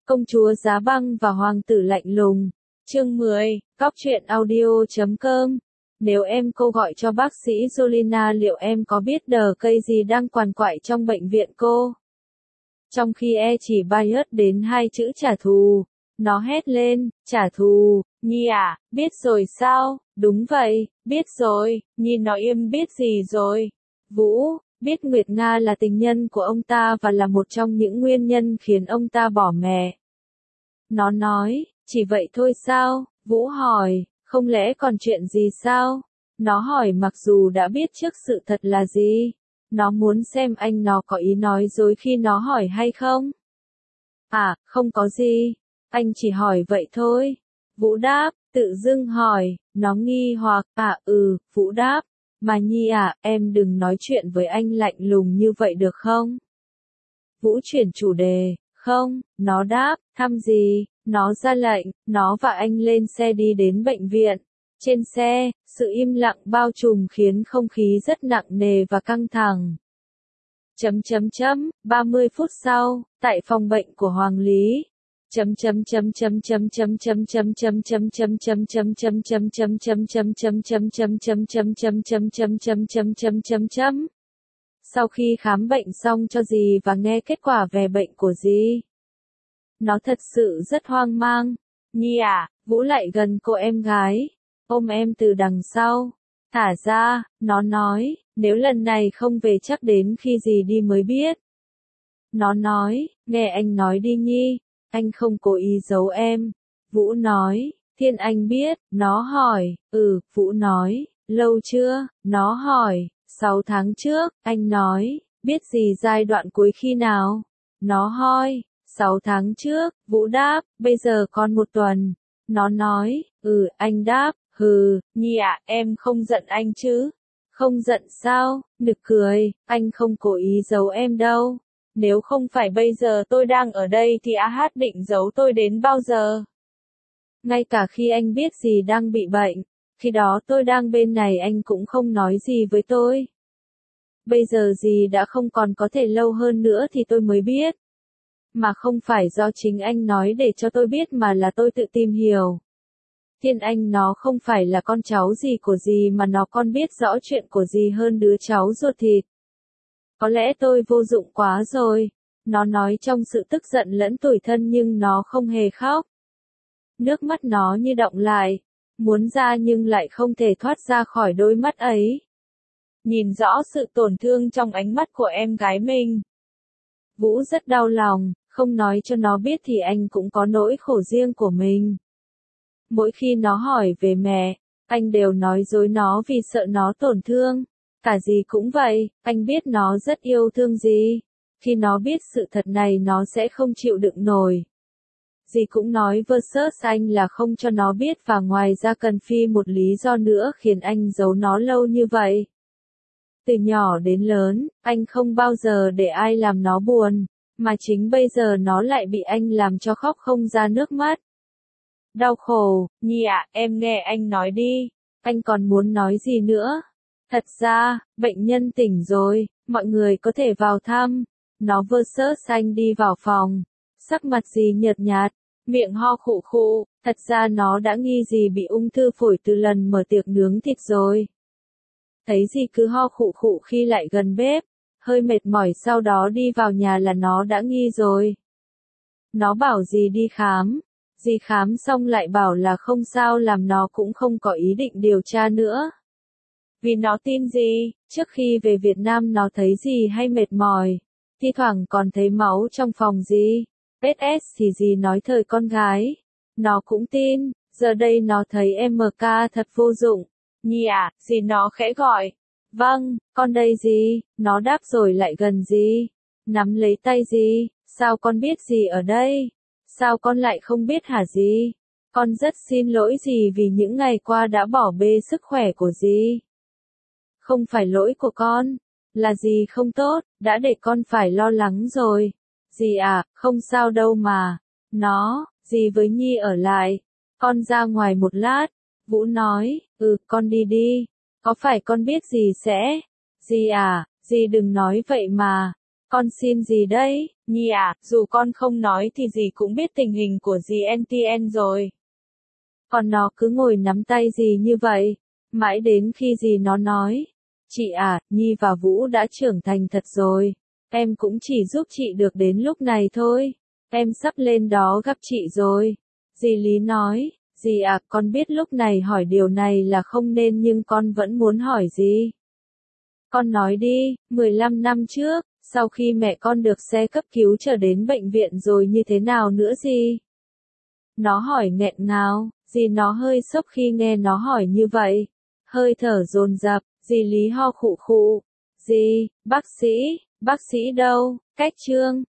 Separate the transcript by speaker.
Speaker 1: Công chúa Giá Băng và Hoàng tử Lạnh Lùng. Chương 10, Góc truyện audio.com. Nếu em cô gọi cho bác sĩ Jolina liệu em có biết đờ cây gì đang quằn quại trong bệnh viện cô? Trong khi chỉ bias đến hai chữ trả thù, nó hét lên, trả thù, Nhi à, biết rồi sao? Đúng vậy, biết rồi, Nhi nói im biết gì rồi? Vũ, biết Nguyệt Nga là tình nhân của ông ta và là một trong những nguyên nhân khiến ông ta bỏ mẹ. Nó nói, chỉ vậy thôi sao? Vũ hỏi, không lẽ còn chuyện gì sao? Nó hỏi mặc dù đã biết trước sự thật là gì. Nó muốn xem anh nó có ý nói dối khi nó hỏi hay không? À, không có gì. Anh chỉ hỏi vậy thôi. Vũ đáp, tự dưng hỏi, nó nghi hoặc, Vũ đáp. Mà Nhi à, em đừng nói chuyện với anh lạnh lùng như vậy được không? Vũ chuyển chủ đề, không, nó đáp, thăm gì, nó ra lệnh, nó và anh lên xe đi đến bệnh viện. Trên xe, sự im lặng bao trùm khiến không khí rất nặng nề và căng thẳng. 30 phút sau, tại phòng bệnh của Hoàng Lý. Sau khi khám bệnh xong cho dì và nghe kết quả về bệnh của dì, nó thật sự rất hoang mang. Nhi à, Vũ lại gần cô em gái, ôm em từ đằng sau. Thả ra, nó nói, nếu lần này không về chắc đến khi dì đi mới biết. Nó nói, nghe anh nói đi Nhi, anh không cố ý giấu em. Vũ nói, Thiên Anh biết, nó hỏi, Vũ nói, lâu chưa, nó hỏi, 6 tháng trước, anh nói, biết gì giai đoạn cuối khi nào? Nó hỏi, 6 tháng trước, Vũ đáp, bây giờ còn 1 tuần. Nó nói, anh đáp, Nhi à, em không giận anh chứ? Không giận sao? Nực cười, anh không cố ý giấu em đâu. Nếu không phải bây giờ tôi đang ở đây thì AH định giấu tôi đến bao giờ? Ngay cả khi anh biết dì đang bị bệnh, khi đó tôi đang bên này anh cũng không nói gì với tôi. Bây giờ dì đã không còn có thể lâu hơn nữa thì tôi mới biết. Mà không phải do chính anh nói để cho tôi biết mà là tôi tự tìm hiểu. Thiên Anh nó không phải là con cháu gì của dì mà nó còn biết rõ chuyện của dì hơn đứa cháu ruột thịt. Có lẽ tôi vô dụng quá rồi. Nó nói trong sự tức giận lẫn tủi thân nhưng nó không hề khóc. Nước mắt nó như đọng lại, muốn ra nhưng lại không thể thoát ra khỏi đôi mắt ấy. Nhìn rõ sự tổn thương trong ánh mắt của em gái mình. Vũ rất đau lòng, không nói cho nó biết thì anh cũng có nỗi khổ riêng của mình. Mỗi khi nó hỏi về mẹ, anh đều nói dối nó vì sợ nó tổn thương. Cả dì cũng vậy, anh biết nó rất yêu thương dì. Khi nó biết sự thật này nó sẽ không chịu đựng nổi. Dì cũng nói versus anh là không cho nó biết và ngoài ra cần phi một lý do nữa khiến anh giấu nó lâu như vậy. Từ nhỏ đến lớn, anh không bao giờ để ai làm nó buồn, mà chính bây giờ nó lại bị anh làm cho khóc không ra nước mắt. Đau khổ, Nhi à, em nghe anh nói đi, anh còn muốn nói gì nữa? Thật ra, bệnh nhân tỉnh rồi, mọi người có thể vào thăm. Nó versus anh đi vào phòng, sắc mặt dì nhợt nhạt, miệng ho khụ khụ, thật ra nó đã nghi dì bị ung thư phổi từ lần mở tiệc nướng thịt rồi. Thấy dì cứ ho khụ khụ khi lại gần bếp, hơi mệt mỏi sau đó đi vào nhà là nó đã nghi rồi. Nó bảo dì đi khám, dì khám xong lại bảo là không sao làm nó cũng không có ý định điều tra nữa. Vì nó tin dì, trước khi về Việt Nam nó thấy dì hay mệt mỏi, thi thoảng còn thấy máu trong phòng dì. SS thì dì nói thời con gái. Nó cũng tin, giờ đây nó thấy MK thật vô dụng. Nhi à, dì nó khẽ gọi. Vâng, con đây dì, nó đáp rồi lại gần dì. Nắm lấy tay dì, sao con biết dì ở đây? Sao con lại không biết hả dì? Con rất xin lỗi dì vì những ngày qua đã bỏ bê sức khỏe của dì. Không phải lỗi của con, là dì không tốt, đã để con phải lo lắng rồi. Dì à, không sao đâu mà. Dì với Nhi ở lại. Con ra ngoài một lát. Vũ nói, con đi đi. Có phải con biết dì sẽ? Dì à, dì đừng nói vậy mà. Con xin gì đấy, Nhi à, dù con không nói thì dì cũng biết tình hình của dì NTN rồi. Còn nó cứ ngồi nắm tay dì như vậy, mãi đến khi dì nó nói, chị à, Nhi và Vũ đã trưởng thành thật rồi, em cũng chỉ giúp chị được đến lúc này thôi, em sắp lên đó gặp chị rồi. Dì Lý nói, dì à, con biết lúc này hỏi điều này là không nên nhưng con vẫn muốn hỏi dì. Con nói đi, 15 năm trước, sau khi mẹ con được xe cấp cứu trở đến bệnh viện rồi như thế nào nữa gì? Nó hỏi nghẹn ngào, dì nó hơi sốc khi nghe nó hỏi như vậy. Hơi thở dồn dập, dì Lý ho khụ khụ. Dì, bác sĩ đâu, cách Trương.